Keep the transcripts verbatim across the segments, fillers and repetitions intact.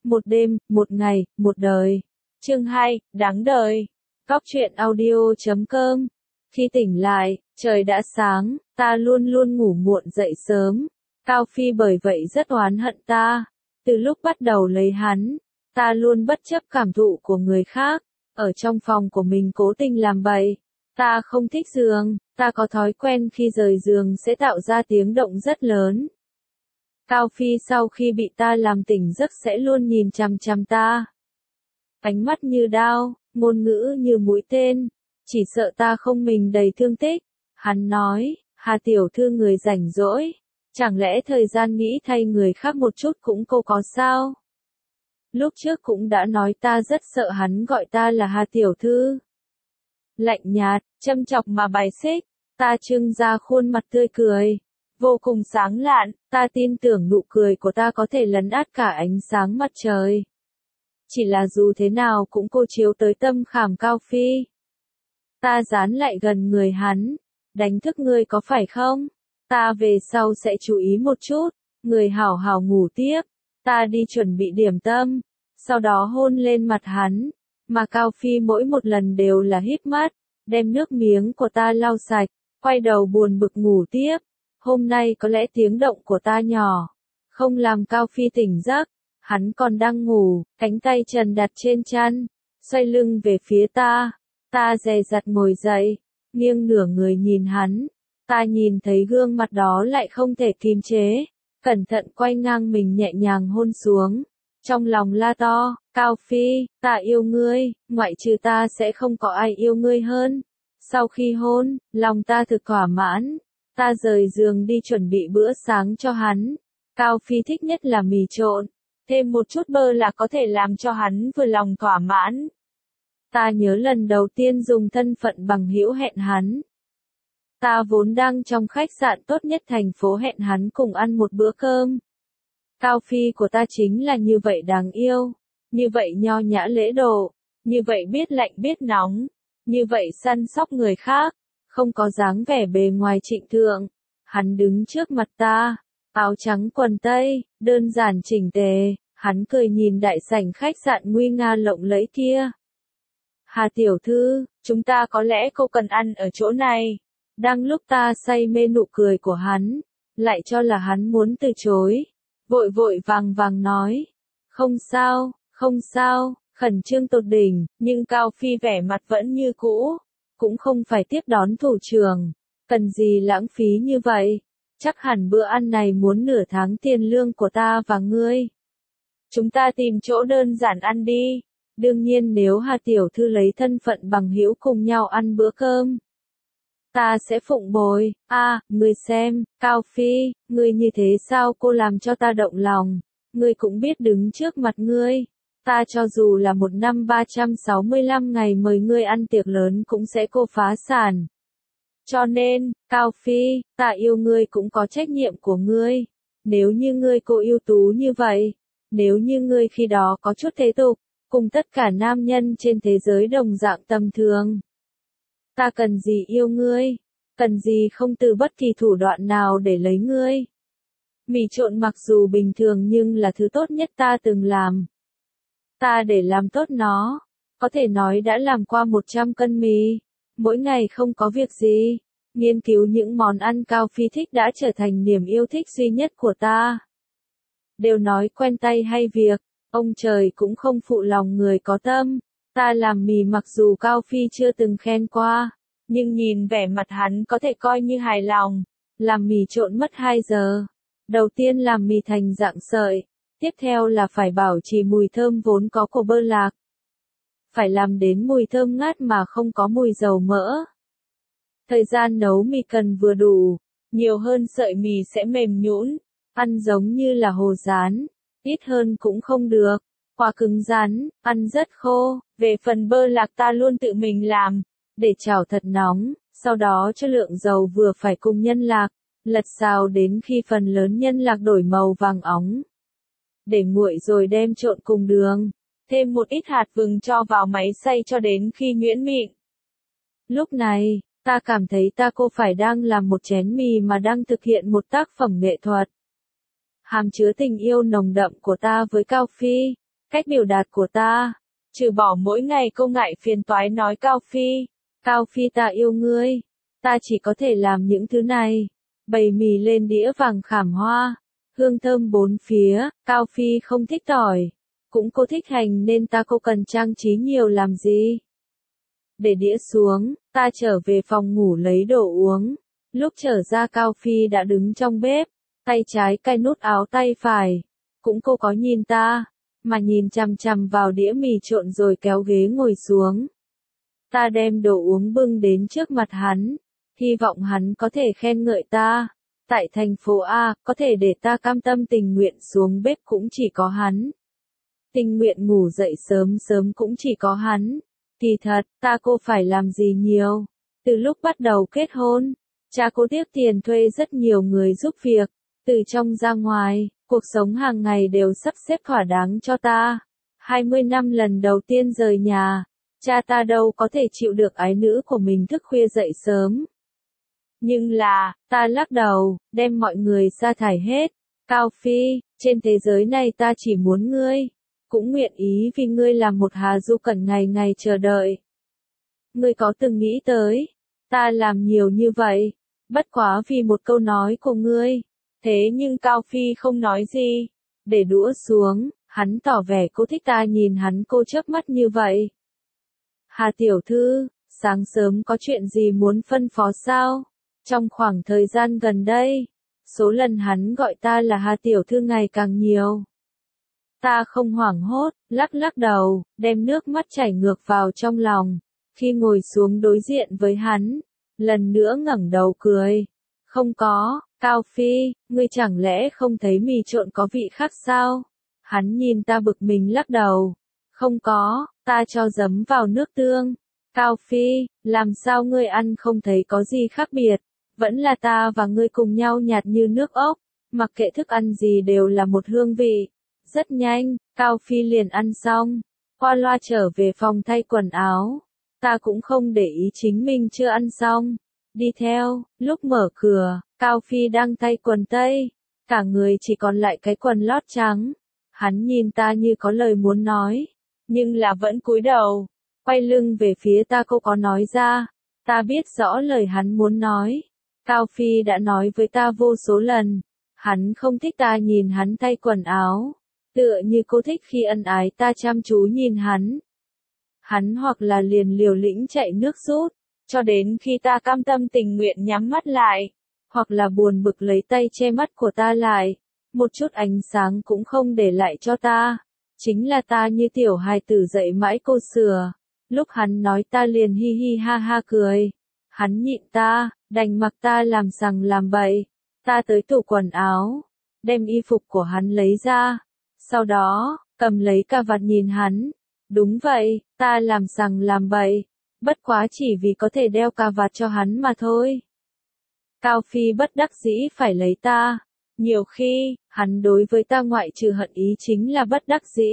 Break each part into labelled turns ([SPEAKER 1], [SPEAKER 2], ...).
[SPEAKER 1] Một đêm, một ngày, một đời. Chương hai, đáng đời. Cóc truyện audio chấm com. Khi tỉnh lại, trời đã sáng, ta luôn luôn ngủ muộn dậy sớm. Cao Phi bởi vậy rất oán hận ta. Từ lúc bắt đầu lấy hắn, ta luôn bất chấp cảm thụ của người khác, ở trong phòng của mình cố tình làm bậy. Ta không thích giường, ta có thói quen khi rời giường sẽ tạo ra tiếng động rất lớn. Cao Phi sau khi bị ta làm tỉnh giấc sẽ luôn nhìn chằm chằm ta. Ánh mắt như đao, ngôn ngữ như mũi tên, chỉ sợ ta không mình đầy thương tích. Hắn nói, Hà tiểu thư người rảnh rỗi, chẳng lẽ thời gian nghĩ thay người khác một chút cũng cô có sao? Lúc trước cũng đã nói ta rất sợ hắn gọi ta là Hà tiểu thư. Lạnh nhạt, châm chọc mà bài xích, ta trưng ra khuôn mặt tươi cười, vô cùng sáng lạn, ta tin tưởng nụ cười của ta có thể lấn át cả ánh sáng mặt trời. Chỉ là dù thế nào cũng cô chiếu tới tâm khảm Cao Phi. Ta dán lại gần người hắn, đánh thức ngươi có phải không? Ta về sau sẽ chú ý một chút, người hảo hảo ngủ tiếp, ta đi chuẩn bị điểm tâm, sau đó hôn lên mặt hắn, mà Cao Phi mỗi một lần đều là híp mắt, đem nước miếng của ta lau sạch, quay đầu buồn bực ngủ tiếp. Hôm nay có lẽ tiếng động của ta nhỏ, không làm Cao Phi tỉnh giấc, hắn còn đang ngủ, cánh tay trần đặt trên chăn, xoay lưng về phía ta, ta dè dặt ngồi dậy, nghiêng nửa người nhìn hắn, ta nhìn thấy gương mặt đó lại không thể kìm chế, cẩn thận quay ngang mình nhẹ nhàng hôn xuống, trong lòng la to, Cao Phi, ta yêu ngươi, ngoại trừ ta sẽ không có ai yêu ngươi hơn. Sau khi hôn, lòng ta thực thỏa mãn. Ta rời giường đi chuẩn bị bữa sáng cho hắn. Cao Phi thích nhất là mì trộn, thêm một chút bơ là có thể làm cho hắn vừa lòng thỏa mãn. Ta nhớ lần đầu tiên dùng thân phận bằng hữu hẹn hắn. Ta vốn đang trong khách sạn tốt nhất thành phố hẹn hắn cùng ăn một bữa cơm. Cao Phi của ta chính là như vậy đáng yêu, như vậy nho nhã lễ độ, như vậy biết lạnh biết nóng, như vậy săn sóc người khác. Không có dáng vẻ bề ngoài trịnh thượng, hắn đứng trước mặt ta, áo trắng quần tây, đơn giản chỉnh tề, hắn cười nhìn đại sảnh khách sạn nguy nga lộng lẫy kia. Hà tiểu thư, chúng ta có lẽ cô cần ăn ở chỗ này. Đang lúc ta say mê nụ cười của hắn, lại cho là hắn muốn từ chối, vội vội vàng vàng nói, không sao, không sao, khẩn trương tột đỉnh, nhưng Cao Phi vẻ mặt vẫn như cũ. Cũng không phải tiếp đón thủ trưởng, cần gì lãng phí như vậy, chắc hẳn bữa ăn này muốn nửa tháng tiền lương của ta và ngươi. Chúng ta tìm chỗ đơn giản ăn đi, đương nhiên nếu Hà tiểu thư lấy thân phận bằng hữu cùng nhau ăn bữa cơm, ta sẽ phụng bồi. A, à, ngươi xem, Cao Phi, ngươi như thế sao cô làm cho ta động lòng, ngươi cũng biết đứng trước mặt ngươi. Ta cho dù là một năm ba trăm sáu mươi lăm ngày mời ngươi ăn tiệc lớn cũng sẽ cô phá sản. Cho nên, Cao Phi, ta yêu ngươi cũng có trách nhiệm của ngươi. Nếu như ngươi cô ưu tú như vậy, nếu như ngươi khi đó có chút thế tục, cùng tất cả nam nhân trên thế giới đồng dạng tầm thường. Ta cần gì yêu ngươi, cần gì không từ bất kỳ thủ đoạn nào để lấy ngươi. Mì trộn mặc dù bình thường nhưng là thứ tốt nhất ta từng làm. Ta để làm tốt nó, có thể nói đã làm qua một trăm cân mì, mỗi ngày không có việc gì, nghiên cứu những món ăn Cao Phi thích đã trở thành niềm yêu thích duy nhất của ta. Đều nói quen tay hay việc, ông trời cũng không phụ lòng người có tâm, ta làm mì mặc dù Cao Phi chưa từng khen qua, nhưng nhìn vẻ mặt hắn có thể coi như hài lòng, làm mì trộn mất hai giờ. Đầu tiên làm mì thành dạng sợi. Tiếp theo là phải bảo trì mùi thơm vốn có của bơ lạc. Phải làm đến mùi thơm ngát mà không có mùi dầu mỡ. Thời gian nấu mì cần vừa đủ, nhiều hơn sợi mì sẽ mềm nhũn, ăn giống như là hồ rán, ít hơn cũng không được, quá cứng rắn, ăn rất khô. Về phần bơ lạc ta luôn tự mình làm, để chảo thật nóng, sau đó cho lượng dầu vừa phải cùng nhân lạc, lật xào đến khi phần lớn nhân lạc đổi màu vàng óng. Để nguội rồi đem trộn cùng đường, thêm một ít hạt vừng cho vào máy xay cho đến khi nhuyễn mịn. Lúc này, ta cảm thấy ta cô phải đang làm một chén mì mà đang thực hiện một tác phẩm nghệ thuật. Hàm chứa tình yêu nồng đậm của ta với Cao Phi, cách biểu đạt của ta. Trừ bỏ mỗi ngày cô ngại phiền toái nói Cao Phi, Cao Phi ta yêu ngươi, ta chỉ có thể làm những thứ này. Bày mì lên đĩa vàng khảm hoa, hương thơm bốn phía, Cao Phi không thích tỏi, cũng cô thích hành nên ta cô cần trang trí nhiều làm gì. Để đĩa xuống, ta trở về phòng ngủ lấy đồ uống. Lúc trở ra Cao Phi đã đứng trong bếp, tay trái cài nút áo tay phải. Cũng cô có nhìn ta, mà nhìn chằm chằm vào đĩa mì trộn rồi kéo ghế ngồi xuống. Ta đem đồ uống bưng đến trước mặt hắn, hy vọng hắn có thể khen ngợi ta. Tại thành phố A, có thể để ta cam tâm tình nguyện xuống bếp cũng chỉ có hắn. Tình nguyện ngủ dậy sớm sớm cũng chỉ có hắn. Kỳ thật, ta cô phải làm gì nhiều. Từ lúc bắt đầu kết hôn, cha cô tiếc tiền thuê rất nhiều người giúp việc. Từ trong ra ngoài, cuộc sống hàng ngày đều sắp xếp thỏa đáng cho ta. hai mươi năm lần đầu tiên rời nhà, cha ta đâu có thể chịu được ái nữ của mình thức khuya dậy sớm. Nhưng là, ta lắc đầu, đem mọi người sa thải hết. Cao Phi, trên thế giới này ta chỉ muốn ngươi, cũng nguyện ý vì ngươi làm một Hà Du Cẩn ngày ngày chờ đợi. Ngươi có từng nghĩ tới, ta làm nhiều như vậy, bất quá vì một câu nói của ngươi. Thế nhưng Cao Phi không nói gì, để đũa xuống, hắn tỏ vẻ cô thích ta nhìn hắn cô chớp mắt như vậy. Hà tiểu thư, sáng sớm có chuyện gì muốn phân phó sao? Trong khoảng thời gian gần đây, số lần hắn gọi ta là Hà tiểu thư ngày càng nhiều. Ta không hoảng hốt, lắc lắc đầu, đem nước mắt chảy ngược vào trong lòng. Khi ngồi xuống đối diện với hắn, lần nữa ngẩng đầu cười. Không có, Cao Phi, ngươi chẳng lẽ không thấy mì trộn có vị khác sao? Hắn nhìn ta bực mình lắc đầu. Không có, ta cho giấm vào nước tương. Cao Phi, làm sao ngươi ăn không thấy có gì khác biệt? Vẫn là ta và ngươi cùng nhau nhạt như nước ốc, mặc kệ thức ăn gì đều là một hương vị. Rất nhanh, Cao Phi liền ăn xong, qua loa trở về phòng thay quần áo. Ta cũng không để ý chính mình chưa ăn xong. Đi theo, lúc mở cửa, Cao Phi đang thay quần tây, cả người chỉ còn lại cái quần lót trắng. Hắn nhìn ta như có lời muốn nói, nhưng là vẫn cúi đầu, quay lưng về phía ta cô có nói ra. Ta biết rõ lời hắn muốn nói. Cao Phi đã nói với ta vô số lần, hắn không thích ta nhìn hắn thay quần áo, tựa như cô thích khi ân ái ta chăm chú nhìn hắn. Hắn hoặc là liền liều lĩnh chạy nước rút, cho đến khi ta cam tâm tình nguyện nhắm mắt lại, hoặc là buồn bực lấy tay che mắt của ta lại, một chút ánh sáng cũng không để lại cho ta. Chính là ta như tiểu hài tử dậy mãi cô sửa, lúc hắn nói ta liền hi hi ha ha cười. Hắn nhịn ta, đành mặc ta làm sằng làm bậy. Ta tới tủ quần áo, đem y phục của hắn lấy ra, sau đó, cầm lấy cà vạt nhìn hắn. Đúng vậy, ta làm sằng làm bậy, bất quá chỉ vì có thể đeo cà vạt cho hắn mà thôi. Cao Phi bất đắc dĩ phải lấy ta. Nhiều khi, hắn đối với ta ngoại trừ hận ý chính là bất đắc dĩ.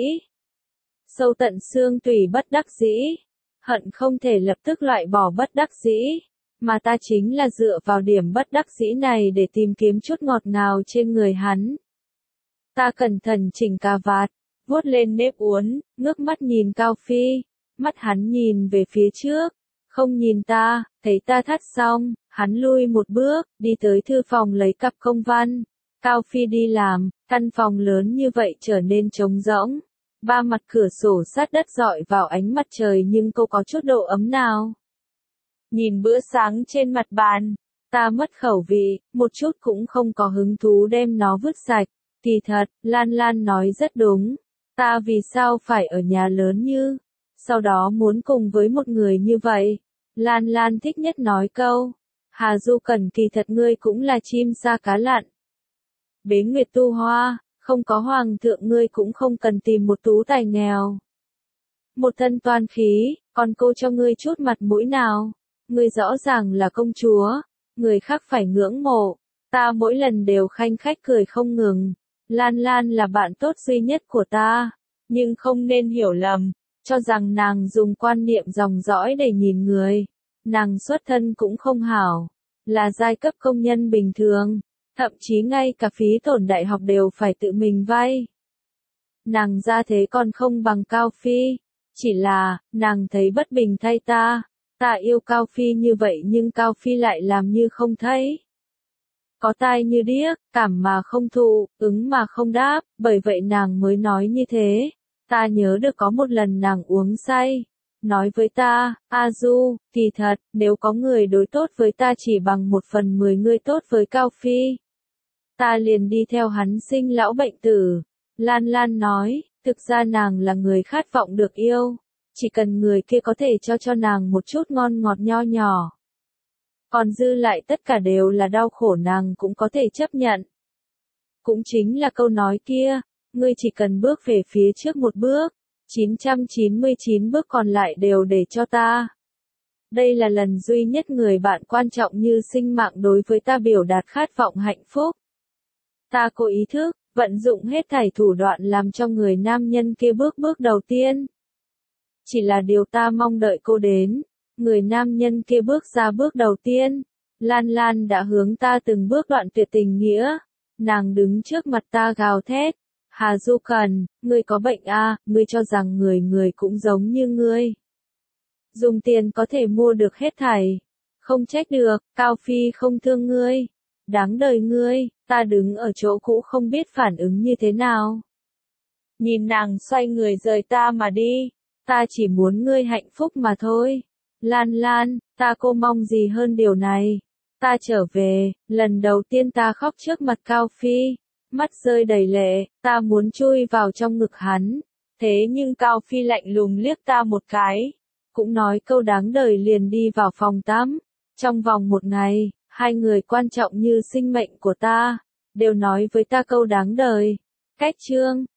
[SPEAKER 1] Sâu tận xương tủy bất đắc dĩ. Hận không thể lập tức loại bỏ bất đắc dĩ, mà ta chính là dựa vào điểm bất đắc dĩ này để tìm kiếm chút ngọt ngào trên người hắn. Ta cẩn thận chỉnh cà vạt, vuốt lên nếp uốn, ngước mắt nhìn Cao Phi, mắt hắn nhìn về phía trước, không nhìn ta. Thấy ta thắt xong, hắn lui một bước, đi tới thư phòng lấy cặp công văn. Cao Phi đi làm, căn phòng lớn như vậy trở nên trống rỗng. Ba mặt cửa sổ sát đất rọi vào ánh mặt trời nhưng cô có chút độ ấm nào. Nhìn bữa sáng trên mặt bàn, ta mất khẩu vị, một chút cũng không có hứng thú đem nó vứt sạch. Kỳ thật, Lan Lan nói rất đúng. Ta vì sao phải ở nhà lớn như, sau đó muốn cùng với một người như vậy. Lan Lan thích nhất nói câu, Hà Du Cẩn kỳ thật ngươi cũng là chim sa cá lặn. Bế Nguyệt Tu Hoa, không có hoàng thượng ngươi cũng không cần tìm một tú tài nghèo. Một thân toan khí, còn cô cho ngươi chút mặt mũi nào? Ngươi rõ ràng là công chúa, người khác phải ngưỡng mộ. Ta mỗi lần đều khanh khách cười không ngừng. Lan Lan là bạn tốt duy nhất của ta, nhưng không nên hiểu lầm, cho rằng nàng dùng quan niệm dòng dõi để nhìn người. Nàng xuất thân cũng không hảo, là giai cấp công nhân bình thường, thậm chí ngay cả phí tổn đại học đều phải tự mình vay. nàng ra thế còn không bằng Cao Phi. Chỉ là, nàng thấy bất bình thay ta. Ta yêu Cao Phi như vậy nhưng Cao Phi lại làm như không thấy. Có tai như điếc, cảm mà không thụ, ứng mà không đáp, bởi vậy nàng mới nói như thế. Ta nhớ được có một lần nàng uống say, nói với ta, A Du, kỳ thật, nếu có người đối tốt với ta chỉ bằng một phần mười người tốt với Cao Phi, ta liền đi theo hắn sinh lão bệnh tử. Lan Lan nói, thực ra nàng là người khát vọng được yêu, chỉ cần người kia có thể cho cho nàng một chút ngon ngọt nho nhỏ. Còn dư lại tất cả đều là đau khổ nàng cũng có thể chấp nhận. Cũng chính là câu nói kia, ngươi chỉ cần bước về phía trước một bước, chín trăm chín mươi chín bước còn lại đều để cho ta. Đây là lần duy nhất người bạn quan trọng như sinh mạng đối với ta biểu đạt khát vọng hạnh phúc. Ta có ý thức, vận dụng hết thảy thủ đoạn làm cho người nam nhân kia bước bước đầu tiên. Chỉ là điều ta mong đợi cô đến. Người nam nhân kia bước ra bước đầu tiên, Lan Lan đã hướng ta từng bước đoạn tuyệt tình nghĩa. Nàng đứng trước mặt ta gào thét, Hà Du Cần, ngươi có bệnh à, ngươi cho rằng người người cũng giống như ngươi. Dùng tiền có thể mua được hết thảy. Không trách được, Cao Phi không thương ngươi. Đáng đời ngươi, ta đứng ở chỗ cũ không biết phản ứng như thế nào. Nhìn nàng xoay người rời ta mà đi, ta chỉ muốn ngươi hạnh phúc mà thôi. Lan Lan, ta cô mong gì hơn điều này. Ta trở về, lần đầu tiên ta khóc trước mặt Cao Phi, mắt rơi đầy lệ, ta muốn chui vào trong ngực hắn. Thế nhưng Cao Phi lạnh lùng liếc ta một cái, cũng nói câu đáng đời liền đi vào phòng tắm. Trong vòng một ngày, hai người quan trọng như sinh mệnh của ta, đều nói với ta câu đáng đời. Cách chương